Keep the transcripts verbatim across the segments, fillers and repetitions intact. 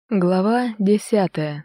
Глава десятая.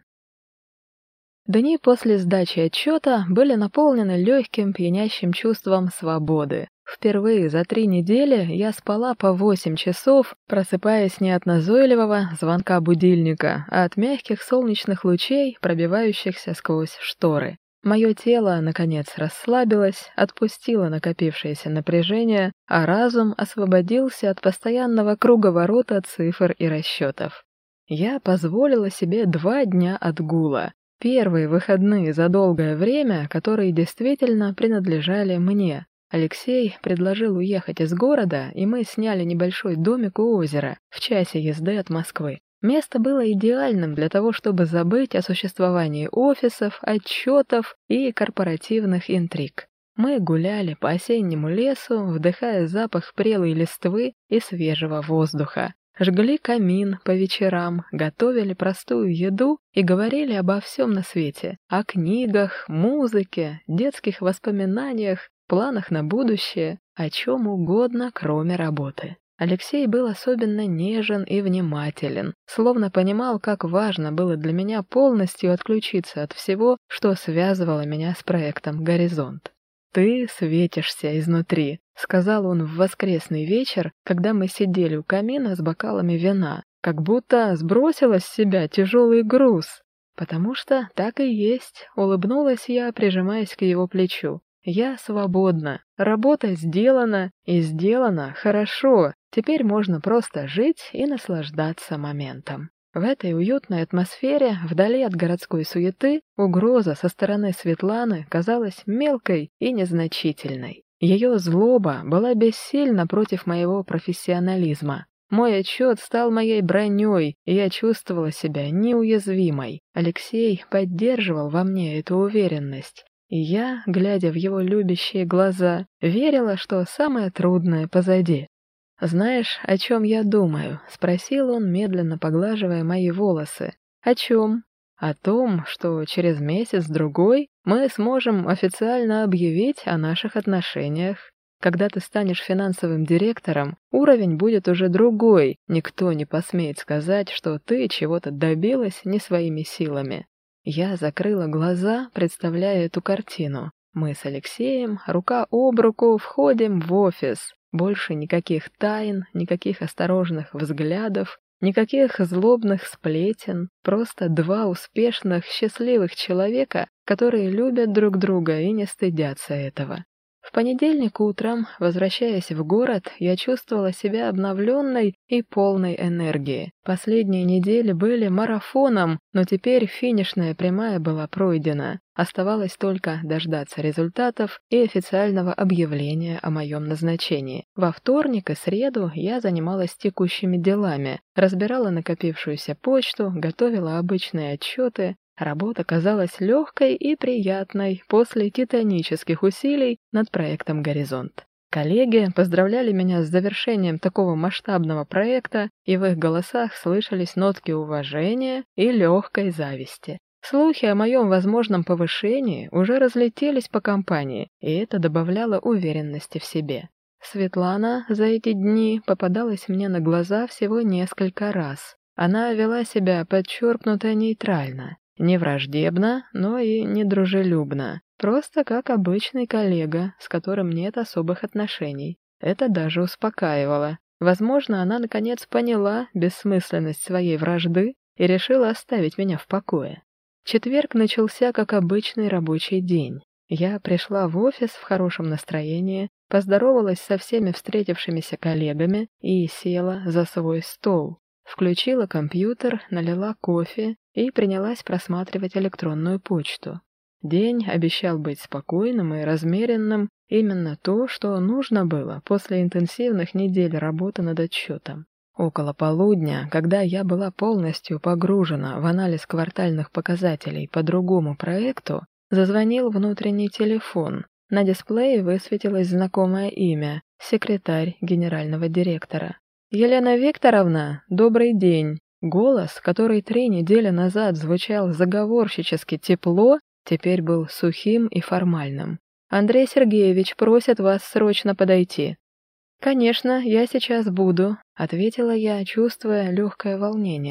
Дни после сдачи отчета были наполнены легким пьянящим чувством свободы. Впервые за три недели я спала по восемь часов, просыпаясь не от назойливого звонка будильника, а от мягких солнечных лучей, пробивающихся сквозь шторы. Мое тело, наконец, расслабилось, отпустило накопившееся напряжение, а разум освободился от постоянного круговорота цифр и расчетов. Я позволила себе два дня отгула. Первые выходные за долгое время, которые действительно принадлежали мне. Алексей предложил уехать из города, и мы сняли небольшой домик у озера, в часе езды от Москвы. Место было идеальным для того, чтобы забыть о существовании офисов, отчетов и корпоративных интриг. Мы гуляли по осеннему лесу, вдыхая запах прелой листвы и свежего воздуха. Жгли камин по вечерам, готовили простую еду и говорили обо всем на свете. О книгах, музыке, детских воспоминаниях, планах на будущее, о чем угодно, кроме работы. Алексей был особенно нежен и внимателен, словно понимал, как важно было для меня полностью отключиться от всего, что связывало меня с проектом «Горизонт». «Ты светишься изнутри», — сказал он в воскресный вечер, когда мы сидели у камина с бокалами вина, как будто сбросила с себя тяжелый груз. «Потому что так и есть», — улыбнулась я, прижимаясь к его плечу. «Я свободна, работа сделана, и сделана хорошо, теперь можно просто жить и наслаждаться моментом». В этой уютной атмосфере, вдали от городской суеты, угроза со стороны Светланы казалась мелкой и незначительной. Ее злоба была бессильна против моего профессионализма. Мой отчет стал моей броней, и я чувствовала себя неуязвимой. Алексей поддерживал во мне эту уверенность. И я, глядя в его любящие глаза, верила, что самое трудное позади. «Знаешь, о чем я думаю?» — спросил он, медленно поглаживая мои волосы. «О чем?» «О том, что через месяц-другой мы сможем официально объявить о наших отношениях. Когда ты станешь финансовым директором, уровень будет уже другой, никто не посмеет сказать, что ты чего-то добилась не своими силами». Я закрыла глаза, представляя эту картину. Мы с Алексеем, рука об руку, входим в офис. Больше никаких тайн, никаких осторожных взглядов, никаких злобных сплетен, просто два успешных, счастливых человека, которые любят друг друга и не стыдятся этого. В понедельник утром, возвращаясь в город, я чувствовала себя обновленной и полной энергии. Последние недели были марафоном, но теперь финишная прямая была пройдена. Оставалось только дождаться результатов и официального объявления о моем назначении. Во вторник и среду я занималась текущими делами, разбирала накопившуюся почту, готовила обычные отчеты. Работа казалась легкой и приятной после титанических усилий над проектом «Горизонт». Коллеги поздравляли меня с завершением такого масштабного проекта, и в их голосах слышались нотки уважения и легкой зависти. Слухи о моем возможном повышении уже разлетелись по компании, и это добавляло уверенности в себе. Светлана за эти дни попадалась мне на глаза всего несколько раз. Она вела себя подчеркнуто нейтрально. Не враждебно, но и не дружелюбно. Просто как обычный коллега, с которым нет особых отношений. Это даже успокаивало. Возможно, она наконец поняла бессмысленность своей вражды и решила оставить меня в покое. Четверг начался как обычный рабочий день. Я пришла в офис в хорошем настроении, поздоровалась со всеми встретившимися коллегами и села за свой стол. Включила компьютер, налила кофе и принялась просматривать электронную почту. День обещал быть спокойным и размеренным, именно то, что нужно было после интенсивных недель работы над отчетом. Около полудня, когда я была полностью погружена в анализ квартальных показателей по другому проекту, зазвонил внутренний телефон. На дисплее высветилось знакомое имя — секретарь генерального директора. «Елена Викторовна, добрый день!» Голос, который три недели назад звучал заговорщически тепло, теперь был сухим и формальным. «Андрей Сергеевич просит вас срочно подойти». «Конечно, я сейчас буду», — ответила я, чувствуя легкое волнение.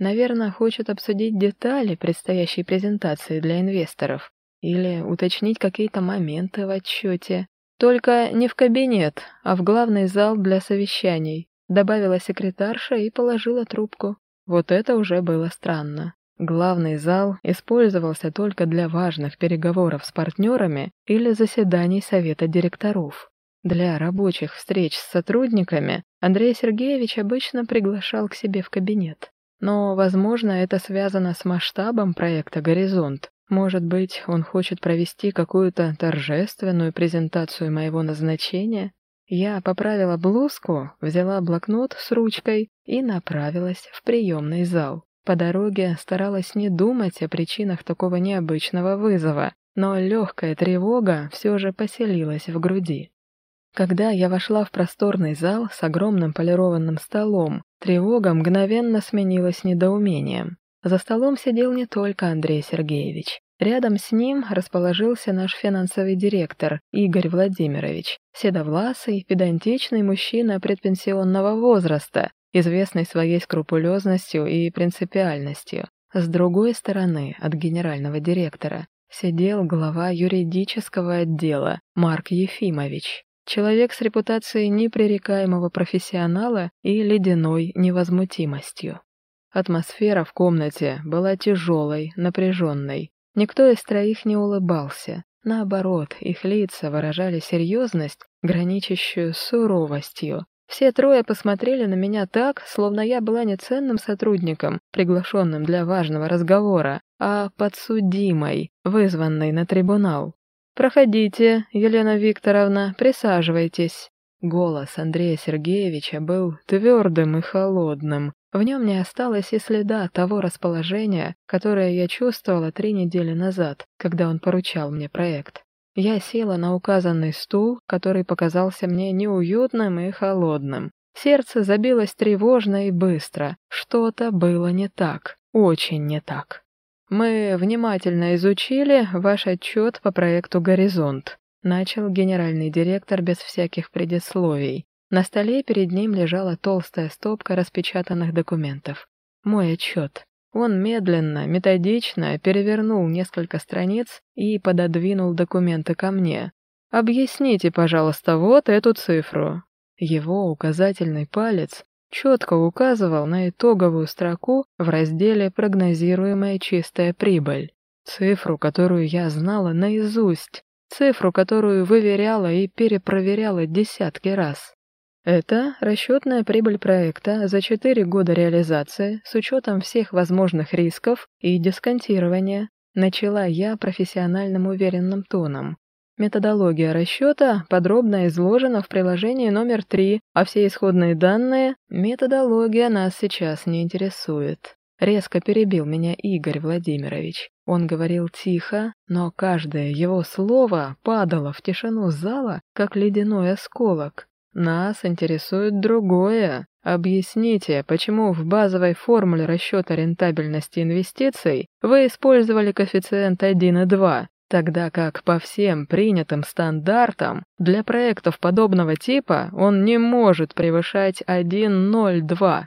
Наверное, хочет обсудить детали предстоящей презентации для инвесторов или уточнить какие-то моменты в отчете. Только не в кабинет, а в главный зал для совещаний, добавила секретарша и положила трубку. Вот это уже было странно. Главный зал использовался только для важных переговоров с партнерами или заседаний совета директоров. Для рабочих встреч с сотрудниками Андрей Сергеевич обычно приглашал к себе в кабинет. Но, возможно, это связано с масштабом проекта «Горизонт». Может быть, он хочет провести какую-то торжественную презентацию моего назначения? Я поправила блузку, взяла блокнот с ручкой и направилась в приемный зал. По дороге старалась не думать о причинах такого необычного вызова, но легкая тревога все же поселилась в груди. Когда я вошла в просторный зал с огромным полированным столом, тревога мгновенно сменилась недоумением. За столом сидел не только Андрей Сергеевич. Рядом с ним расположился наш финансовый директор Игорь Владимирович, седовласый, педантичный мужчина предпенсионного возраста, известный своей скрупулезностью и принципиальностью. С другой стороны от генерального директора сидел глава юридического отдела Марк Ефимович. Человек с репутацией непререкаемого профессионала и ледяной невозмутимостью. Атмосфера в комнате была тяжелой, напряженной. Никто из троих не улыбался. Наоборот, их лица выражали серьезность, граничащую с суровостью. Все трое посмотрели на меня так, словно я была не ценным сотрудником, приглашенным для важного разговора, а подсудимой, вызванной на трибунал. «Проходите, Елена Викторовна, присаживайтесь». Голос Андрея Сергеевича был твердым и холодным. В нем не осталось и следа того расположения, которое я чувствовала три недели назад, когда он поручал мне проект. Я села на указанный стул, который показался мне неуютным и холодным. Сердце забилось тревожно и быстро. Что-то было не так, очень не так. «Мы внимательно изучили ваш отчет по проекту «Горизонт», — начал генеральный директор без всяких предисловий. На столе перед ним лежала толстая стопка распечатанных документов. Мой отчет. Он медленно, методично перевернул несколько страниц и пододвинул документы ко мне. «Объясните, пожалуйста, вот эту цифру». Его указательный палец четко указывал на итоговую строку в разделе «Прогнозируемая чистая прибыль». Цифру, которую я знала наизусть. Цифру, которую выверяла и перепроверяла десятки раз. Это расчетная прибыль проекта за четыре года реализации с учетом всех возможных рисков и дисконтирования. Начала я профессиональным уверенным тоном. Методология расчета подробно изложена в приложении номер три, а все исходные данные... Методология нас сейчас не интересует. Резко перебил меня Игорь Владимирович. Он говорил тихо, но каждое его слово падало в тишину зала, как ледяной осколок. Нас интересует другое. Объясните, почему в базовой формуле расчета рентабельности инвестиций вы использовали коэффициент один и два, тогда как по всем принятым стандартам для проектов подобного типа он не может превышать один целых ноль два.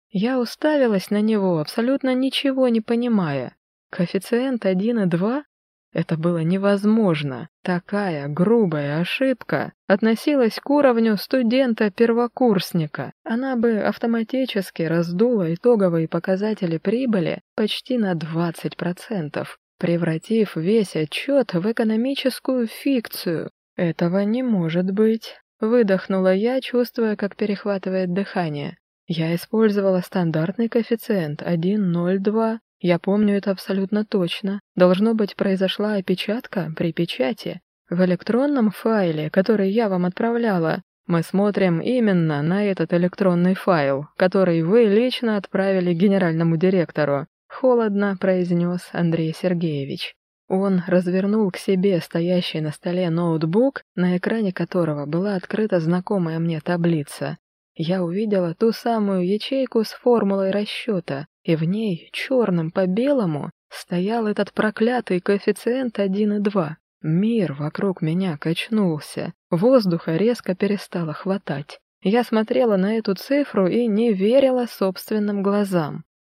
Я уставилась на него, абсолютно ничего не понимая. Коэффициент один и два? Это было невозможно. Такая грубая ошибка относилась к уровню студента-первокурсника. Она бы автоматически раздула итоговые показатели прибыли почти на двадцать процентов, превратив весь отчет в экономическую фикцию. Этого не может быть. Выдохнула я, чувствуя, как перехватывает дыхание. Я использовала стандартный коэффициент один целых ноль два. Я помню это абсолютно точно. Должно быть, произошла опечатка при печати. В электронном файле, который я вам отправляла, мы смотрим именно на этот электронный файл, который вы лично отправили генеральному директору, холодно произнес Андрей Сергеевич. Он развернул к себе стоящий на столе ноутбук, на экране которого была открыта знакомая мне таблица. Я увидела ту самую ячейку с формулой расчета, и в ней, черным по белому, стоял этот проклятый коэффициент один и два. Мир вокруг меня качнулся, воздуха резко перестало хватать. Я смотрела на эту цифру и не верила собственным глазам.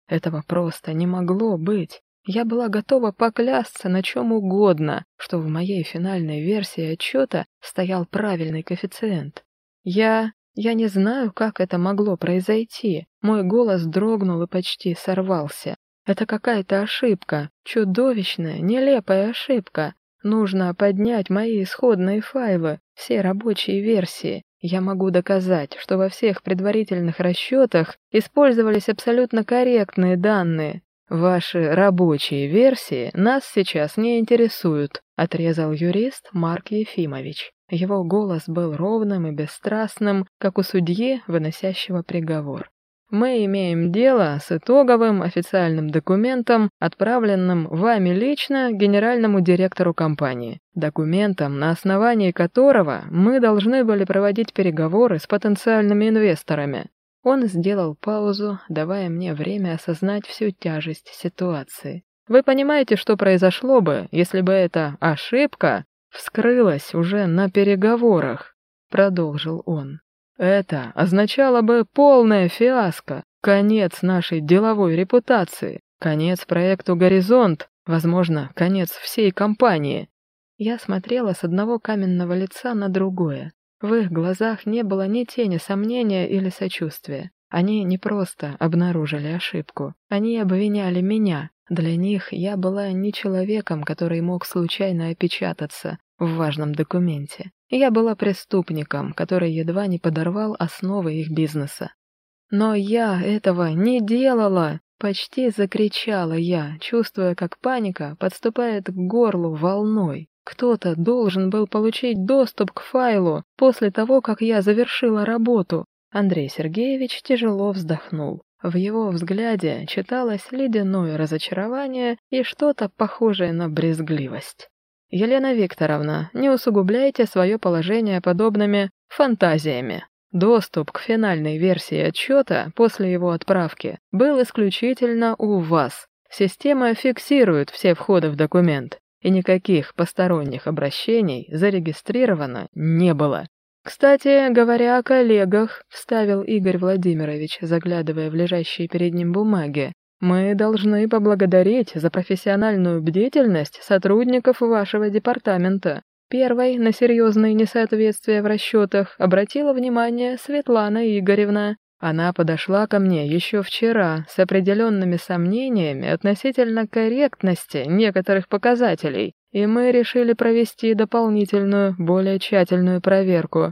Этого просто не могло быть. Я была готова поклясться на чем угодно, что в моей финальной версии отчета стоял правильный коэффициент. Я... я не знаю, как это могло произойти. Мой голос дрогнул и почти сорвался. Это какая-то ошибка, чудовищная, нелепая ошибка. Нужно поднять мои исходные файлы, все рабочие версии. Я могу доказать, что во всех предварительных расчетах использовались абсолютно корректные данные. Ваши рабочие версии нас сейчас не интересуют, отрезал юрист Марк Ефимович. Его голос был ровным и бесстрастным, как у судьи, выносящего приговор. Мы имеем дело с итоговым официальным документом, отправленным вами лично генеральному директору компании. Документом, на основании которого мы должны были проводить переговоры с потенциальными инвесторами. Он сделал паузу, давая мне время осознать всю тяжесть ситуации. Вы понимаете, что произошло бы, если бы эта ошибка вскрылась уже на переговорах, продолжил он. Это означало бы полное фиаско, конец нашей деловой репутации, конец проекту «Горизонт», возможно, конец всей компании. Я смотрела с одного каменного лица на другое. В их глазах не было ни тени сомнения или сочувствия. Они не просто обнаружили ошибку, они обвиняли меня. Для них я была не человеком, который мог случайно опечататься в важном документе. Я была преступником, который едва не подорвал основы их бизнеса. Но я этого не делала, почти закричала я, чувствуя, как паника подступает к горлу волной. Кто-то должен был получить доступ к файлу после того, как я завершила работу. Андрей Сергеевич тяжело вздохнул. В его взгляде читалось ледяное разочарование и что-то похожее на брезгливость. «Елена Викторовна, не усугубляйте свое положение подобными фантазиями. Доступ к финальной версии отчета после его отправки был исключительно у вас. Система фиксирует все входы в документ, и никаких посторонних обращений зарегистрировано не было. Кстати, говоря о коллегах, вставил Игорь Владимирович, заглядывая в лежащие перед ним бумаги, мы должны поблагодарить за профессиональную бдительность сотрудников вашего департамента. Первой на серьезные несоответствия в расчетах обратила внимание Светлана Игоревна. Она подошла ко мне еще вчера с определенными сомнениями относительно корректности некоторых показателей, и мы решили провести дополнительную, более тщательную проверку.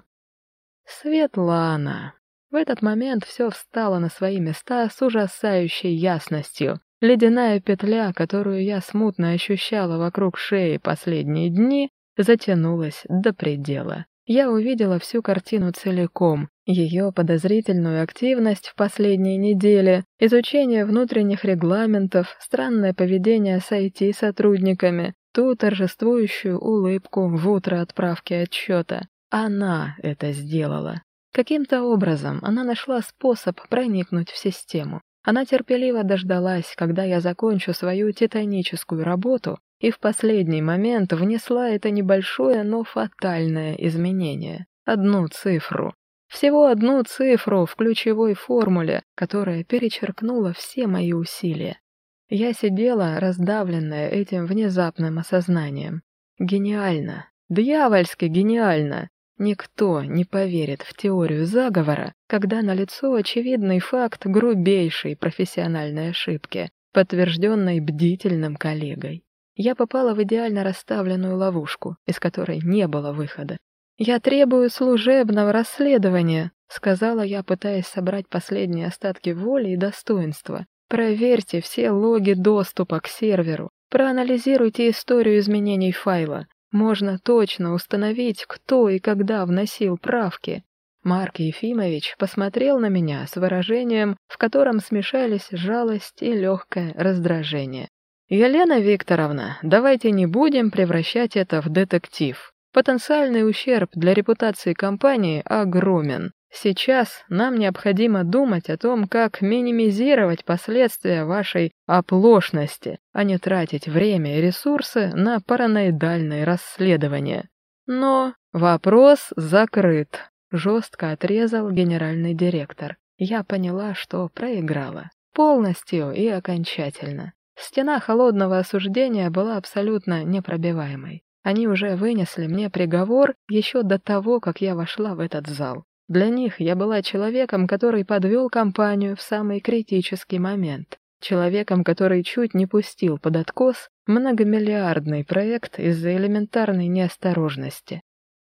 Светлана. В этот момент все встало на свои места с ужасающей ясностью. Ледяная петля, которую я смутно ощущала вокруг шеи последние дни, затянулась до предела. Я увидела всю картину целиком, ее подозрительную активность в последние недели, изучение внутренних регламентов, странное поведение с ай ти-сотрудниками, ту торжествующую улыбку в утро отправки отчета. Она это сделала. Каким-то образом она нашла способ проникнуть в систему. Она терпеливо дождалась, когда я закончу свою титаническую работу, и в последний момент внесла это небольшое, но фатальное изменение. Одну цифру. Всего одну цифру в ключевой формуле, которая перечеркнула все мои усилия. Я сидела, раздавленная этим внезапным осознанием. Гениально. Дьявольски гениально. Никто не поверит в теорию заговора, когда налицо очевидный факт грубейшей профессиональной ошибки, подтвержденной бдительным коллегой. Я попала в идеально расставленную ловушку, из которой не было выхода. «Я требую служебного расследования», — сказала я, пытаясь собрать последние остатки воли и достоинства. «Проверьте все логи доступа к серверу, проанализируйте историю изменений файла. Можно точно установить, кто и когда вносил правки». Марк Ефимович посмотрел на меня с выражением, в котором смешались жалость и легкое раздражение. «Елена Викторовна, давайте не будем превращать это в детектив. Потенциальный ущерб для репутации компании огромен. Сейчас нам необходимо думать о том, как минимизировать последствия вашей оплошности, а не тратить время и ресурсы на параноидальные расследования». «Но вопрос закрыт», — жестко отрезал генеральный директор. Я поняла, что проиграла. полностью и окончательно. Стена холодного осуждения была абсолютно непробиваемой. Они уже вынесли мне приговор еще до того, как я вошла в этот зал. Для них я была человеком, который подвел компанию в самый критический момент. Человеком, который чуть не пустил под откос многомиллиардный проект из-за элементарной неосторожности.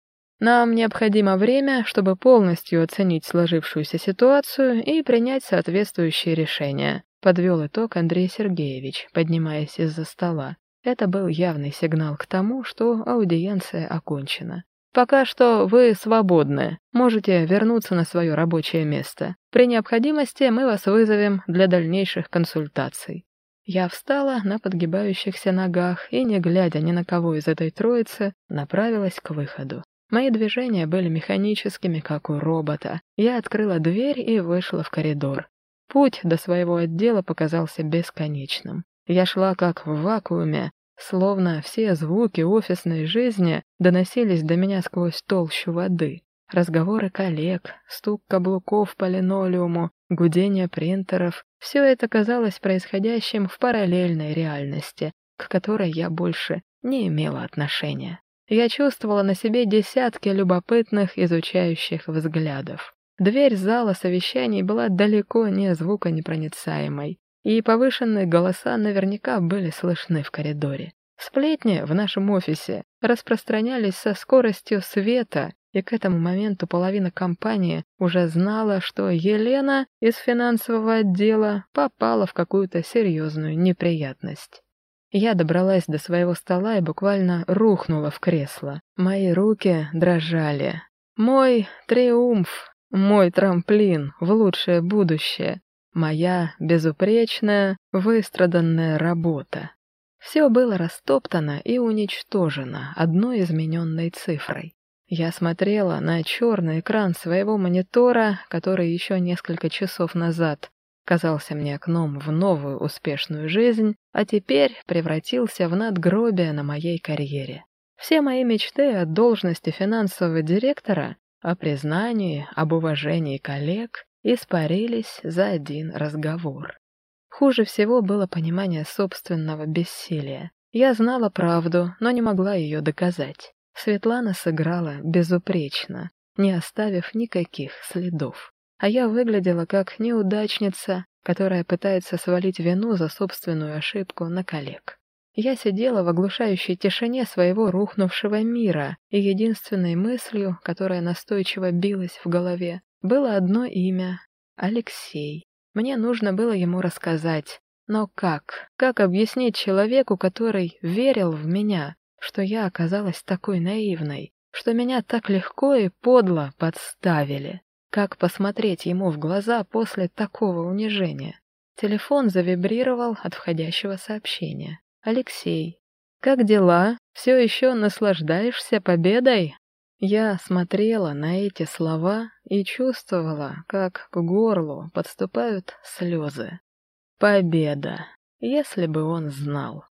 Нам необходимо время, чтобы полностью оценить сложившуюся ситуацию и принять соответствующие решения, подвел итог Андрей Сергеевич, поднимаясь из-за стола. Это был явный сигнал к тому, что аудиенция окончена. Пока что вы свободны, можете вернуться на свое рабочее место. При необходимости мы вас вызовем для дальнейших консультаций. Я встала на подгибающихся ногах и, не глядя ни на кого из этой троицы, направилась к выходу. Мои движения были механическими, как у робота. Я открыла дверь и вышла в коридор. Путь до своего отдела показался бесконечным. Я шла как в вакууме, словно все звуки офисной жизни доносились до меня сквозь толщу воды. Разговоры коллег, стук каблуков по линолеуму, гудение принтеров — все это казалось происходящим в параллельной реальности, к которой я больше не имела отношения. Я чувствовала на себе десятки любопытных, изучающих взглядов. Дверь зала совещаний была далеко не звуконепроницаемой, и повышенные голоса наверняка были слышны в коридоре. Сплетни в нашем офисе распространялись со скоростью света, и к этому моменту половина компании уже знала, что Елена из финансового отдела попала в какую-то серьезную неприятность. Я добралась до своего стола и буквально рухнула в кресло. Мои руки дрожали. Мой триумф, мой трамплин в лучшее будущее, моя безупречная, выстраданная работа. Все было растоптано и уничтожено одной измененной цифрой. Я смотрела на черный экран своего монитора, который еще несколько часов назад казался мне окном в новую успешную жизнь, а теперь превратился в надгробие на моей карьере. Все мои мечты о должности финансового директора, о признании, об уважении коллег испарились за один разговор. Хуже всего было понимание собственного бессилия. Я знала правду, но не могла ее доказать. Светлана сыграла безупречно, не оставив никаких следов. А я выглядела как неудачница, которая пытается свалить вину за собственную ошибку на коллег. Я сидела в оглушающей тишине своего рухнувшего мира, и единственной мыслью, которая настойчиво билась в голове, было одно имя — Алексей. Мне нужно было ему рассказать. Но как? Как объяснить человеку, который верил в меня, что я оказалась такой наивной, что меня так легко и подло подставили? Как посмотреть ему в глаза после такого унижения? Телефон завибрировал от входящего сообщения. «Алексей, как дела? Все еще наслаждаешься победой?» Я смотрела на эти слова и чувствовала, как к горлу подступают слезы. Победа, если бы он знал.